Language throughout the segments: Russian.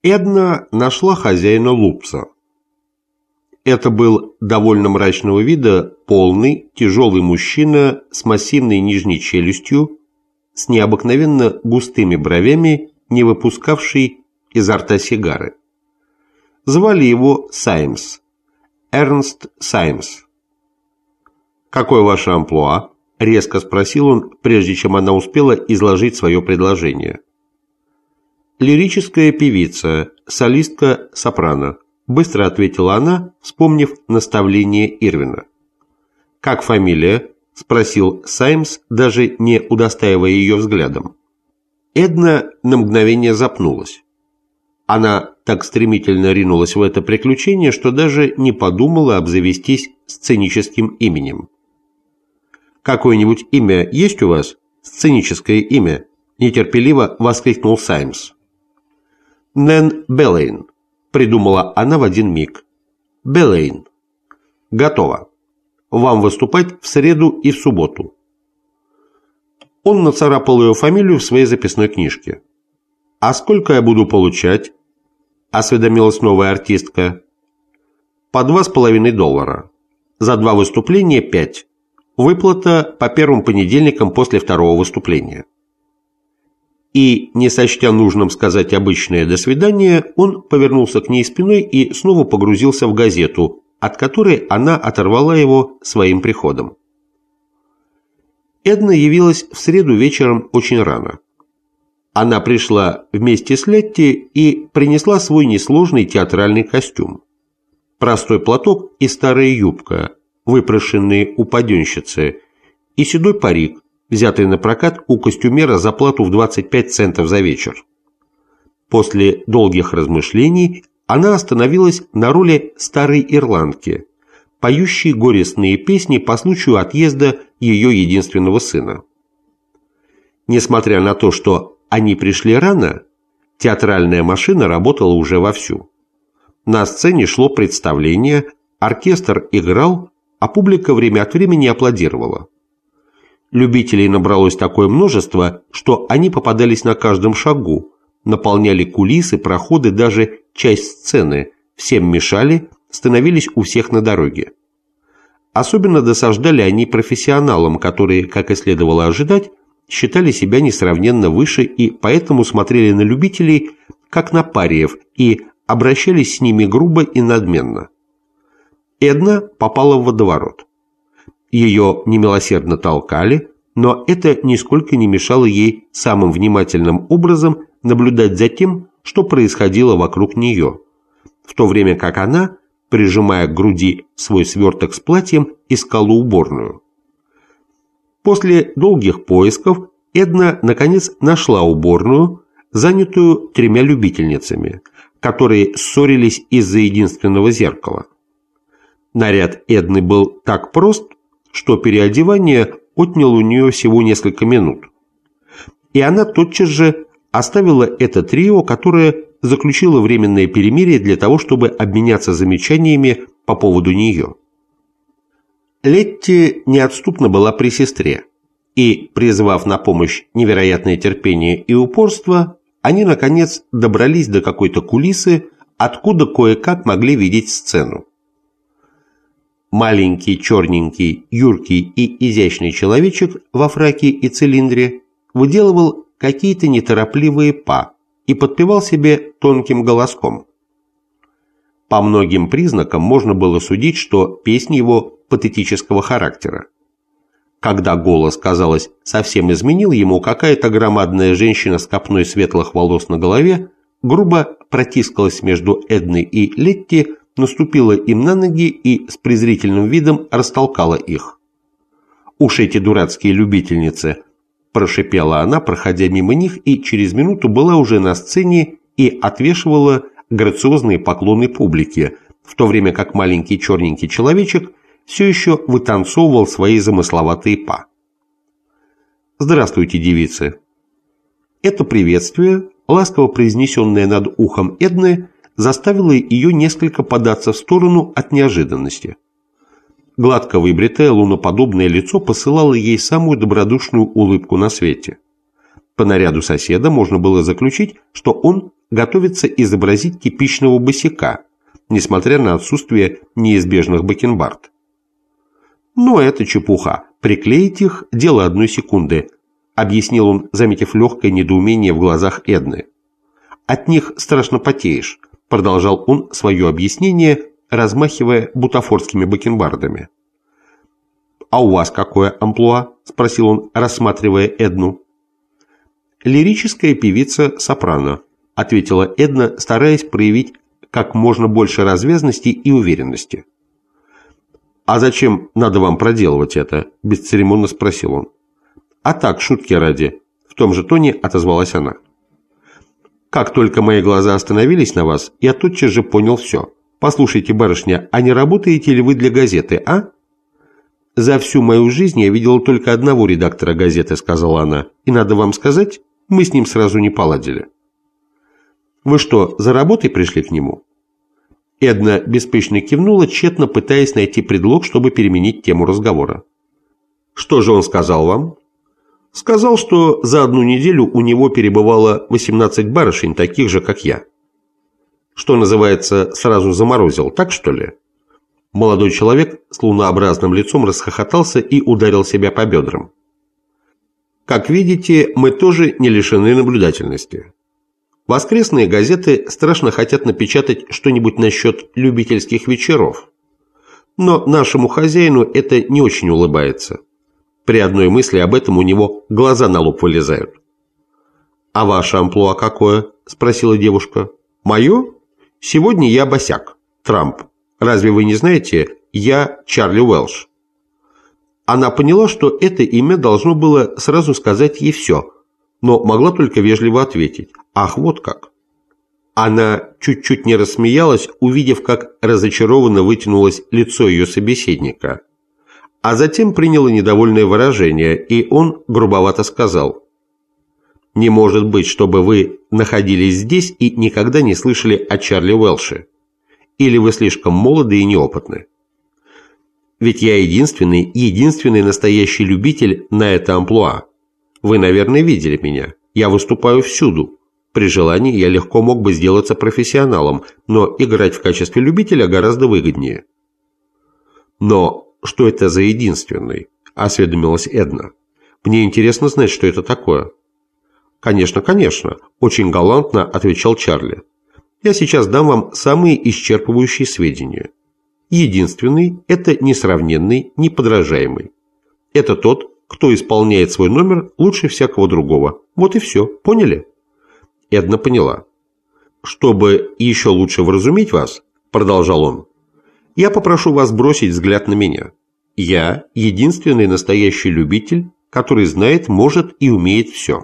Эдна нашла хозяина Лупса. Это был довольно мрачного вида, полный, тяжелый мужчина с массивной нижней челюстью, с необыкновенно густыми бровями, не выпускавший изо рта сигары. Звали его Саймс, Эрнст Саймс. «Какое ваше амплуа?» – резко спросил он, прежде чем она успела изложить свое предложение. «Лирическая певица, солистка сопрано», – быстро ответила она, вспомнив наставление Ирвина. «Как фамилия?» – спросил Саймс, даже не удостаивая ее взглядом. Эдна на мгновение запнулась. Она так стремительно ринулась в это приключение, что даже не подумала обзавестись сценическим именем. «Какое-нибудь имя есть у вас? Сценическое имя?» – нетерпеливо воскликнул Саймс. «Нэн Беллейн», – придумала она в один миг. «Беллейн. Готово. Вам выступать в среду и в субботу». Он нацарапал ее фамилию в своей записной книжке. «А сколько я буду получать?» – осведомилась новая артистка. «По $2,5. За 2 выступления 5. Выплата по первым понедельникам после 2-го выступления». И, не сочтя нужным сказать обычное «до свидания», он повернулся к ней спиной и снова погрузился в газету, от которой она оторвала его своим приходом. Эдна явилась в среду вечером очень рано. Она пришла вместе с Летти и принесла свой несложный театральный костюм. Простой платок и старая юбка, выпрошенные у паденщицы, и седой парик, взятый на прокат у костюмера за плату в 25 центов за вечер. После долгих размышлений она остановилась на роли старой ирландки, поющей горестные песни по случаю отъезда ее единственного сына. Несмотря на то, что они пришли рано, театральная машина работала уже вовсю. На сцене шло представление, оркестр играл, а публика время от времени аплодировала. Любителей набралось такое множество, что они попадались на каждом шагу, наполняли кулисы, проходы, даже часть сцены, всем мешали, становились у всех на дороге. Особенно досаждали они профессионалам, которые, как и следовало ожидать, считали себя несравненно выше и поэтому смотрели на любителей, как на париев, и обращались с ними грубо и надменно. Эдна попала в водоворот. Ее немилосердно толкали, но это нисколько не мешало ей самым внимательным образом наблюдать за тем, что происходило вокруг нее, в то время как она, прижимая к груди свой сверток с платьем, искала уборную. После долгих поисков Эдна наконец нашла уборную, занятую 3 любительницами, которые ссорились из-за единственного зеркала. Наряд Эдны был так прост, что переодевание отняло у нее всего несколько минут. И она тотчас же оставила это трио, которое заключило временное перемирие для того, чтобы обменяться замечаниями по поводу нее. Летти неотступно была при сестре, и, призвав на помощь невероятное терпение и упорство, они, наконец, добрались до какой-то кулисы, откуда кое-как могли видеть сцену. Маленький, черненький, юркий и изящный человечек во фраке и цилиндре выделывал какие-то неторопливые па и подпевал себе тонким голоском. По многим признакам можно было судить, что песня его патетического характера. Когда голос, казалось, совсем изменил ему, какая-то громадная женщина с копной светлых волос на голове грубо протискалась между Эдной и Летти, наступила им на ноги и с презрительным видом растолкала их. «Уж эти дурацкие любительницы!» – прошипела она, проходя мимо них, и через минуту была уже на сцене и отвешивала грациозные поклоны публике, в то время как маленький черненький человечек все еще вытанцовывал свои замысловатые па. «Здравствуйте, девицы!» Это приветствие, ласково произнесенное над ухом Эдны, заставило ее несколько податься в сторону от неожиданности. Гладко выбритое луноподобное лицо посылало ей самую добродушную улыбку на свете. По наряду соседа можно было заключить, что он готовится изобразить типичного босяка, несмотря на отсутствие неизбежных бакенбард. Но это чепуха. Приклеить их – дело одной секунды, объяснил он, заметив легкое недоумение в глазах Эдны. От них страшно потеешь, продолжал он свое объяснение, размахивая бутафорскими бакенбардами. «А у вас какое амплуа?» – спросил он, рассматривая Эдну. «Лирическая певица-сопрано», – ответила Эдна, стараясь проявить как можно больше развязности и уверенности. «А зачем надо вам проделывать это?» – бесцеремонно спросил он. «А так, шутки ради», – в том же тоне отозвалась она. «Как только мои глаза остановились на вас, я тотчас же понял все. Послушайте, барышня, а не работаете ли вы для газеты, а?» «За всю мою жизнь я видела только одного редактора газеты», – сказала она, – «и надо вам сказать, мы с ним сразу не поладили». «Вы что, за работой пришли к нему?» Эдна беспечно кивнула, тщетно пытаясь найти предлог, чтобы переменить тему разговора. «Что же он сказал вам?» «Сказал, что за одну неделю у него перебывало 18 барышень, таких же, как я». «Что называется, сразу заморозил, так что ли?» Молодой человек с лунообразным лицом расхохотался и ударил себя по бедрам. «Как видите, мы тоже не лишены наблюдательности. Воскресные газеты страшно хотят напечатать что-нибудь насчет любительских вечеров. Но нашему хозяину это не очень улыбается. При одной мысли об этом у него глаза на лоб вылезают». «А ваше амплуа какое?» – спросила девушка. «Мое? Сегодня я босяк, Трамп. Разве вы не знаете, я Чарли Уэлш». Она поняла, что это имя должно было сразу сказать ей все, но могла только вежливо ответить: «Ах, вот как». Она чуть-чуть не рассмеялась, увидев, как разочарованно вытянулось лицо ее собеседника, а затем приняла недовольное выражение, и он грубовато сказал: «Не может быть, чтобы вы находились здесь и никогда не слышали о Чарли Уэлше. Или вы слишком молоды и неопытны? Ведь я единственный настоящий любитель на это амплуа. Вы, наверное, видели меня. Я выступаю всюду. При желании я легко мог бы сделаться профессионалом, но играть в качестве любителя гораздо выгоднее». «Но что это за единственный?» – осведомилась Эдна. «Мне интересно знать, что это такое». «Конечно, конечно», – очень галантно отвечал Чарли. «Я сейчас дам вам самые исчерпывающие сведения. Единственный – это несравненный, неподражаемый. Это тот, кто исполняет свой номер лучше всякого другого. Вот и все. Поняли?» Эдна поняла. «Чтобы еще лучше вразумить вас, – продолжал он, – я попрошу вас бросить взгляд на меня. Я единственный настоящий любитель, который знает, может и умеет все.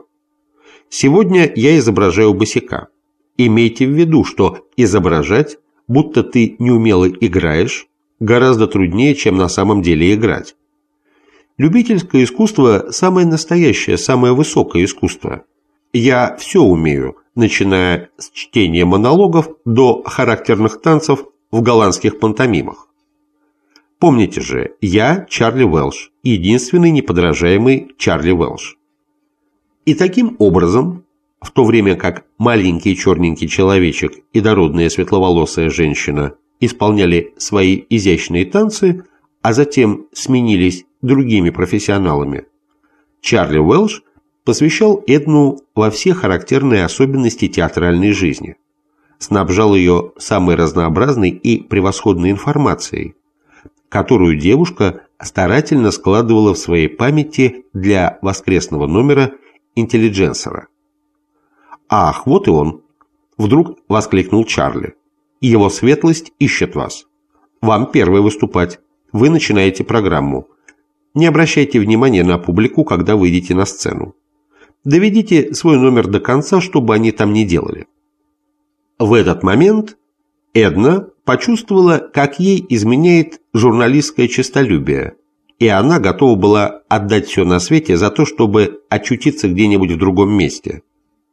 Сегодня я изображаю босяка. Имейте в виду, что изображать, будто ты неумело играешь, гораздо труднее, чем на самом деле играть. Любительское искусство – самое настоящее, самое высокое искусство. Я все умею, начиная с чтения монологов до характерных танцев в голландских пантомимах. Помните же, я Чарли Уэлш, единственный неподражаемый Чарли Уэлш». И таким образом, в то время как маленький черненький человечек и дородная светловолосая женщина исполняли свои изящные танцы, а затем сменились другими профессионалами, Чарли Уэлш посвящал Эдну во все характерные особенности театральной жизни, снабжал ее самой разнообразной и превосходной информацией, которую девушка старательно складывала в своей памяти для воскресного номера «Интеллидженсера». «Ах, вот и он!» – вдруг воскликнул Чарли. «Его светлость ищет вас. Вам первой выступать. Вы начинаете программу. Не обращайте внимания на публику, когда выйдете на сцену. Доведите свой номер до конца, чтобы они там не делали». В этот момент Эдна почувствовала, как ей изменяет журналистское честолюбие, и она готова была отдать все на свете за то, чтобы очутиться где-нибудь в другом месте.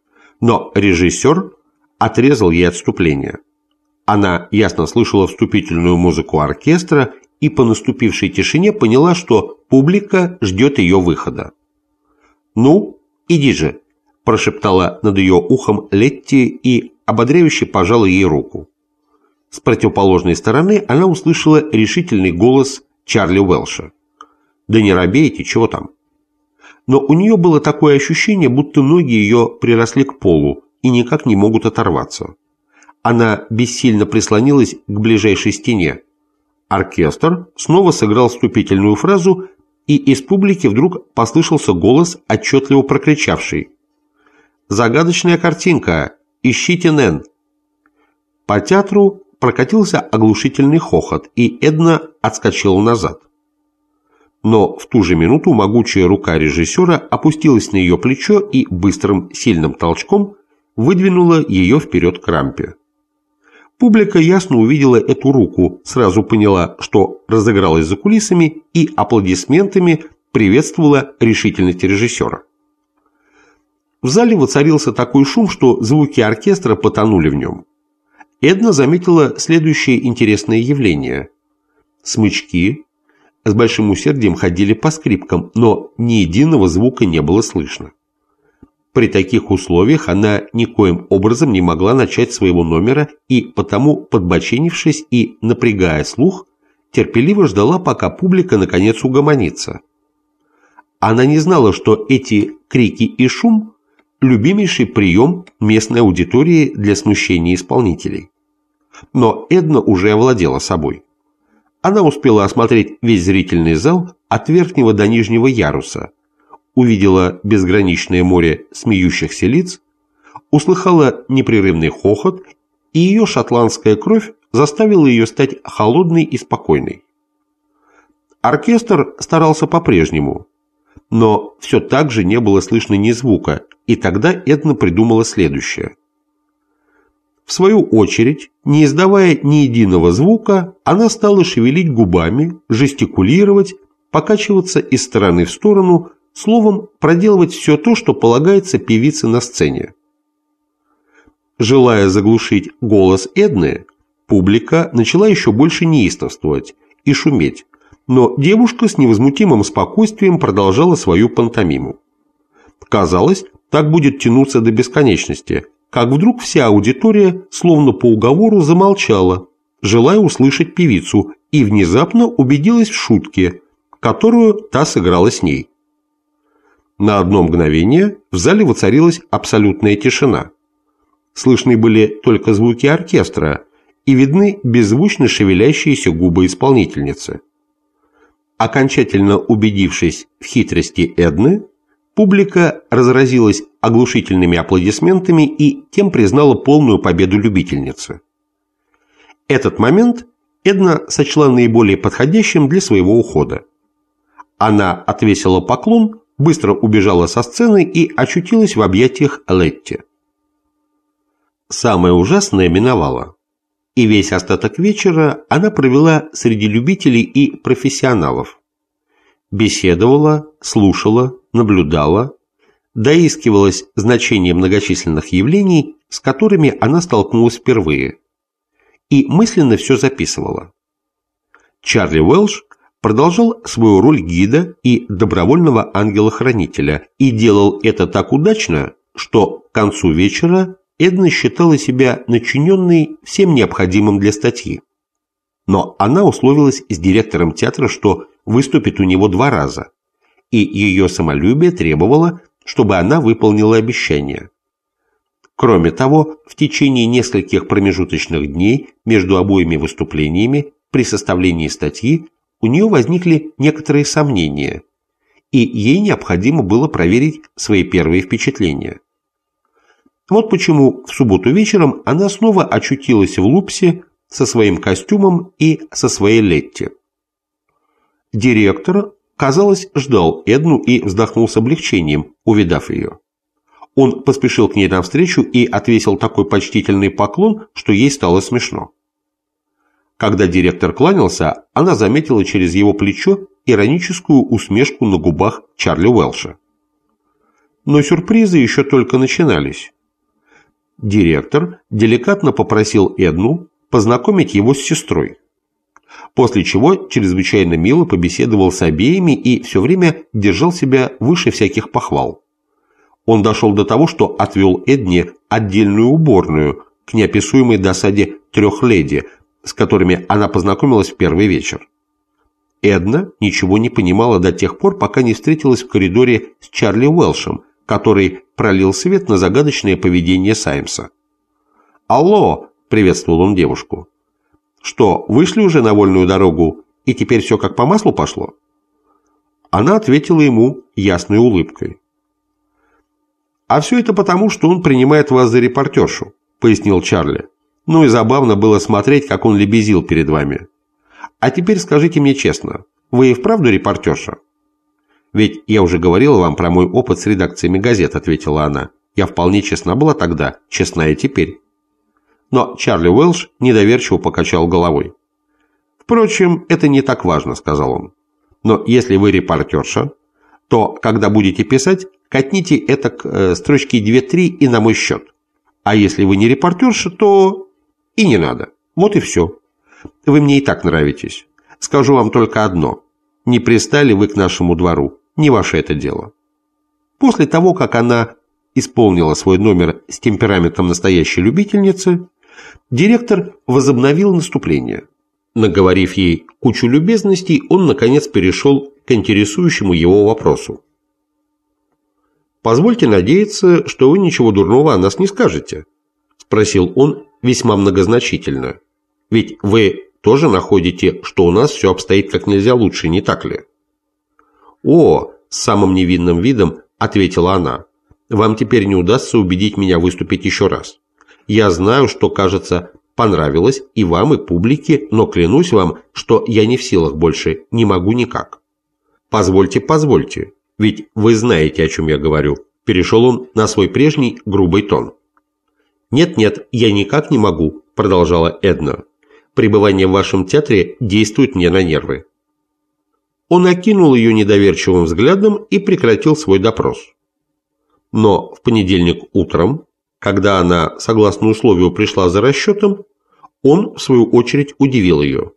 Но режиссер отрезал ей отступление. Она ясно слышала вступительную музыку оркестра и по наступившей тишине поняла, что публика ждет ее выхода. «Ну, иди же, прошептала над ее ухом Летти и ободряюще пожала ей руку. С противоположной стороны она услышала решительный голос Чарли Уэлша. «Да не робейте, чего там?» Но у нее было такое ощущение, будто ноги ее приросли к полу и никак не могут оторваться. Она бессильно прислонилась к ближайшей стене. Оркестр снова сыграл вступительную фразу, и из публики вдруг послышался голос, отчетливо прокричавший: «Загадочная картинка! Ищите Нэн!» По театру прокатился оглушительный хохот, и Эдна отскочила назад. Но в ту же минуту могучая рука режиссера опустилась на ее плечо и быстрым сильным толчком выдвинула ее вперед к рампе. Публика ясно увидела эту руку, сразу поняла, что разыгралась за кулисами, и аплодисментами приветствовала решительность режиссера. В зале воцарился такой шум, что звуки оркестра потонули в нем. Эдна заметила следующее интересное явление. Смычки с большим усердием ходили по скрипкам, но ни единого звука не было слышно. При таких условиях она никоим образом не могла начать своего номера и потому, подбоченившись и напрягая слух, терпеливо ждала, пока публика наконец угомонится. Она не знала, что эти крики и шум – любимейший прием местной аудитории для смущения исполнителей. Но Эдна уже овладела собой. Она успела осмотреть весь зрительный зал от верхнего до нижнего яруса, увидела безграничное море смеющихся лиц, услыхала непрерывный хохот, и ее шотландская кровь заставила ее стать холодной и спокойной. Оркестр старался по-прежнему, но все так же не было слышно ни звука, и тогда Эдна придумала следующее. В свою очередь, не издавая ни единого звука, она стала шевелить губами, жестикулировать, покачиваться из стороны в сторону, словом, проделывать все то, что полагается певице на сцене. Желая заглушить голос Эдны, публика начала еще больше неистовствовать и шуметь, но девушка с невозмутимым спокойствием продолжала свою пантомиму. Казалось, так будет тянуться до бесконечности, как вдруг вся аудитория, словно по уговору, замолчала, желая услышать певицу, и внезапно убедилась в шутке, которую та сыграла с ней. На одно мгновение в зале воцарилась абсолютная тишина. Слышны были только звуки оркестра и видны беззвучно шевелящиеся губы исполнительницы. Окончательно убедившись в хитрости Эдны, публика разразилась оглушительными аплодисментами и тем признала полную победу любительницы. Этот момент Эдна сочла наиболее подходящим для своего ухода. Она отвесила поклон, быстро убежала со сцены и очутилась в объятиях Летти. Самое ужасное миновало, и весь остаток вечера она провела среди любителей и профессионалов. Беседовала, слушала, наблюдала, доискивалась значения многочисленных явлений, с которыми она столкнулась впервые, и мысленно все записывала. Чарли Уэлш продолжал свою роль гида и добровольного ангела-хранителя и делал это так удачно, что к концу вечера Эдна считала себя начиненной всем необходимым для статьи. Но она условилась с директором театра, что выступит у него 2 раза, и ее самолюбие требовало, чтобы она выполнила обещание. Кроме того, в течение нескольких промежуточных дней между обоими выступлениями при составлении статьи у нее возникли некоторые сомнения, и ей необходимо было проверить свои первые впечатления. Вот почему в субботу вечером она снова очутилась в Лупсе со своим костюмом и со своей Летти. Директор, казалось, ждал Эдну и вздохнул с облегчением, увидав ее. Он поспешил к ней навстречу и отвесил такой почтительный поклон, что ей стало смешно. Когда директор кланялся, она заметила через его плечо ироническую усмешку на губах Чарли Уэлша. Но сюрпризы еще только начинались. Директор деликатно попросил Эдну познакомить его с сестрой, после чего чрезвычайно мило побеседовал с обеими и все время держал себя выше всяких похвал. Он дошел до того, что отвел Эдне отдельную уборную к неописуемой досаде 3 леди, с которыми она познакомилась в первый вечер. Эдна ничего не понимала до тех пор, пока не встретилась в коридоре с Чарли Уэлшем, который пролил свет на загадочное поведение Саймса. «Алло!» – приветствовал он девушку. «Что, вышли уже на вольную дорогу, и теперь все как по маслу пошло?» Она ответила ему ясной улыбкой. «А все это потому, что он принимает вас за репортершу», – пояснил Чарли. «Ну и забавно было смотреть, как он лебезил перед вами. А теперь скажите мне честно, вы и вправду репортерша?» «Ведь я уже говорила вам про мой опыт с редакциями газет», – ответила она. «Я вполне честна была тогда, честна и теперь». Но Чарли Уэлш недоверчиво покачал головой. «Впрочем, это не так важно», – сказал он. «Но если вы репортерша, то, когда будете писать, катните это к строчки 2-3 и на мой счет. А если вы не репортерша, то и не надо. Вот и все. Вы мне и так нравитесь. Скажу вам только одно. Не пристали вы к нашему двору. Не ваше это дело». После того, как она исполнила свой номер с темпераментом настоящей любительницы, директор возобновил наступление. Наговорив ей кучу любезностей, он, наконец, перешел к интересующему его вопросу. «Позвольте надеяться, что вы ничего дурного о нас не скажете», – спросил он весьма многозначительно. «Ведь вы тоже находите, что у нас все обстоит как нельзя лучше, не так ли?» «О», – с самым невинным видом ответила она, – «вам теперь не удастся убедить меня выступить еще раз. Я знаю, что, кажется, понравилось и вам, и публике, но клянусь вам, что я не в силах больше, не могу никак». «Позвольте, позвольте, ведь вы знаете, о чем я говорю», – перешел он на свой прежний грубый тон. «Нет-нет, я никак не могу», – продолжала Эдна. «Пребывание в вашем театре действует мне на нервы». Он окинул ее недоверчивым взглядом и прекратил свой допрос. Но в понедельник утром, когда она, согласно условию, пришла за расчетом, он, в свою очередь, удивил ее.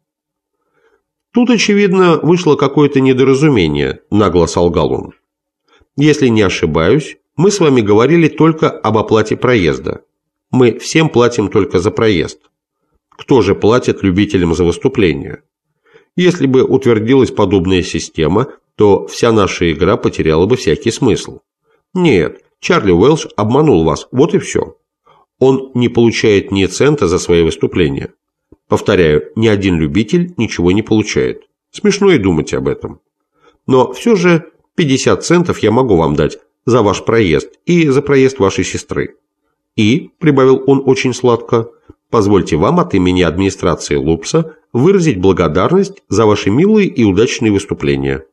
«Тут, очевидно, вышло какое-то недоразумение», – нагло солгал он. «Если не ошибаюсь, мы с вами говорили только об оплате проезда. Мы всем платим только за проезд. Кто же платит любителям за выступление? Если бы утвердилась подобная система, то вся наша игра потеряла бы всякий смысл. Нет, Чарли Уэлш обманул вас, вот и все. Он не получает ни цента за свои выступления. Повторяю, ни один любитель ничего не получает. Смешно и думать об этом. Но все же 50 центов я могу вам дать за ваш проезд и за проезд вашей сестры. И, прибавил он очень сладко, позвольте вам от имени администрации Лупса выразить благодарность за ваши милые и удачные выступления».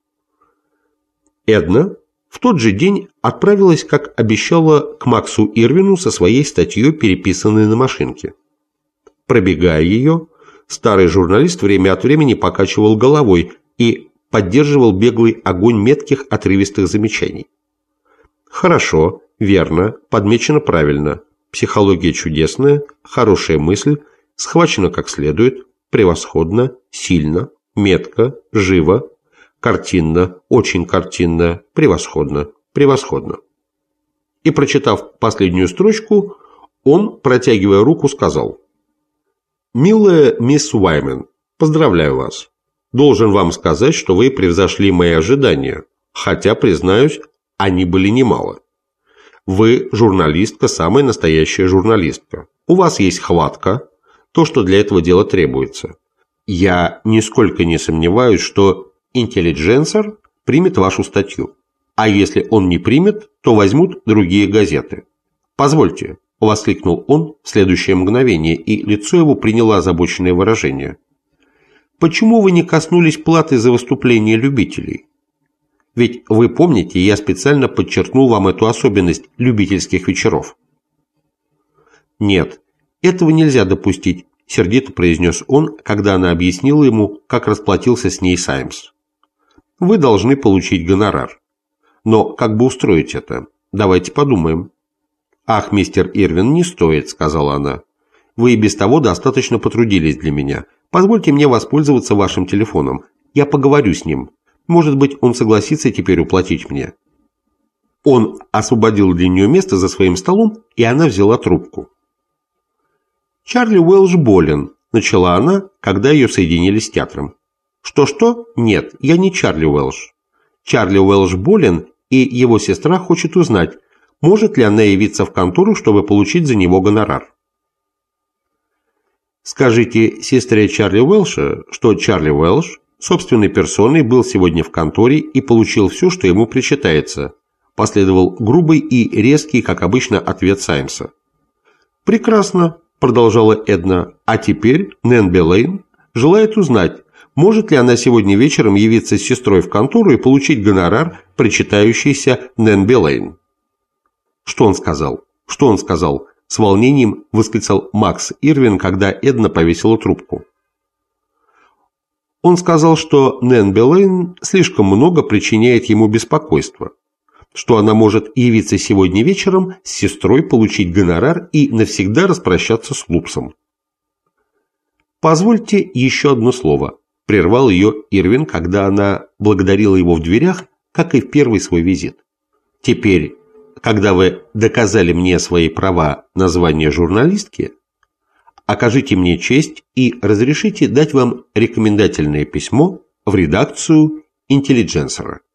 Эдна в тот же день отправилась, как обещала, к Максу Ирвину со своей статьей, переписанной на машинке. Пробегая ее, старый журналист время от времени покачивал головой и поддерживал беглый огонь метких отрывистых замечаний. «Хорошо, верно, подмечено правильно, психология чудесная, хорошая мысль, схвачена как следует, превосходно, сильно, метко, живо, картинно, очень картинно, превосходно, превосходно». И, прочитав последнюю строчку, он, протягивая руку, сказал: «Милая мисс Уаймен, поздравляю вас. Должен вам сказать, что вы превзошли мои ожидания, хотя, признаюсь, они были немало. Вы журналистка, самая настоящая журналистка. У вас есть хватка, то, что для этого дела требуется. Я нисколько не сомневаюсь, что интеллидженсер примет вашу статью. А если он не примет, то возьмут другие газеты. Позвольте», – воскликнул он в следующее мгновение, и лицо его приняло озабоченное выражение. «Почему вы не коснулись платы за выступление любителей? Ведь вы помните, я специально подчеркнул вам эту особенность любительских вечеров». «Нет, этого нельзя допустить», – сердито произнес он, когда она объяснила ему, как расплатился с ней Саймс. «Вы должны получить гонорар. Но как бы устроить это? Давайте подумаем». «Ах, мистер Ирвин, не стоит», – сказала она. «Вы и без того достаточно потрудились для меня. Позвольте мне воспользоваться вашим телефоном. Я поговорю с ним. Может быть, он согласится теперь уплатить мне». Он освободил для нее место за своим столом, и она взяла трубку. «Чарли Уэлш болен», – начала она, когда ее соединили с театром. «Что-что? Нет, я не Чарли Уэлш. Чарли Уэлш болен, и его сестра хочет узнать, может ли она явиться в контору, чтобы получить за него гонорар». «Скажите сестре Чарли Уэлша, что Чарли Уэлш собственной персоной был сегодня в конторе и получил все, что ему причитается», – последовал грубый и резкий, как обычно, ответ Саймса. «Прекрасно», – продолжала Эдна, – «а теперь Нэн Белейн желает узнать, может ли она сегодня вечером явиться с сестрой в контору и получить гонорар, причитающийся Нэн Белейн». «Что он сказал? Что он сказал?» – с волнением восклицал Макс Ирвин, когда Эдна повесила трубку. «Он сказал, что Нэн Белейн слишком много причиняет ему беспокойства, что она может явиться сегодня вечером с сестрой, получить гонорар и навсегда распрощаться с Лупсом». «Позвольте еще одно слово», – прервал ее Ирвин, когда она благодарила его в дверях, как и в первый свой визит. «Теперь, когда вы доказали мне свои права на звание журналистки, окажите мне честь и разрешите дать вам рекомендательное письмо в редакцию «Интеллидженсера».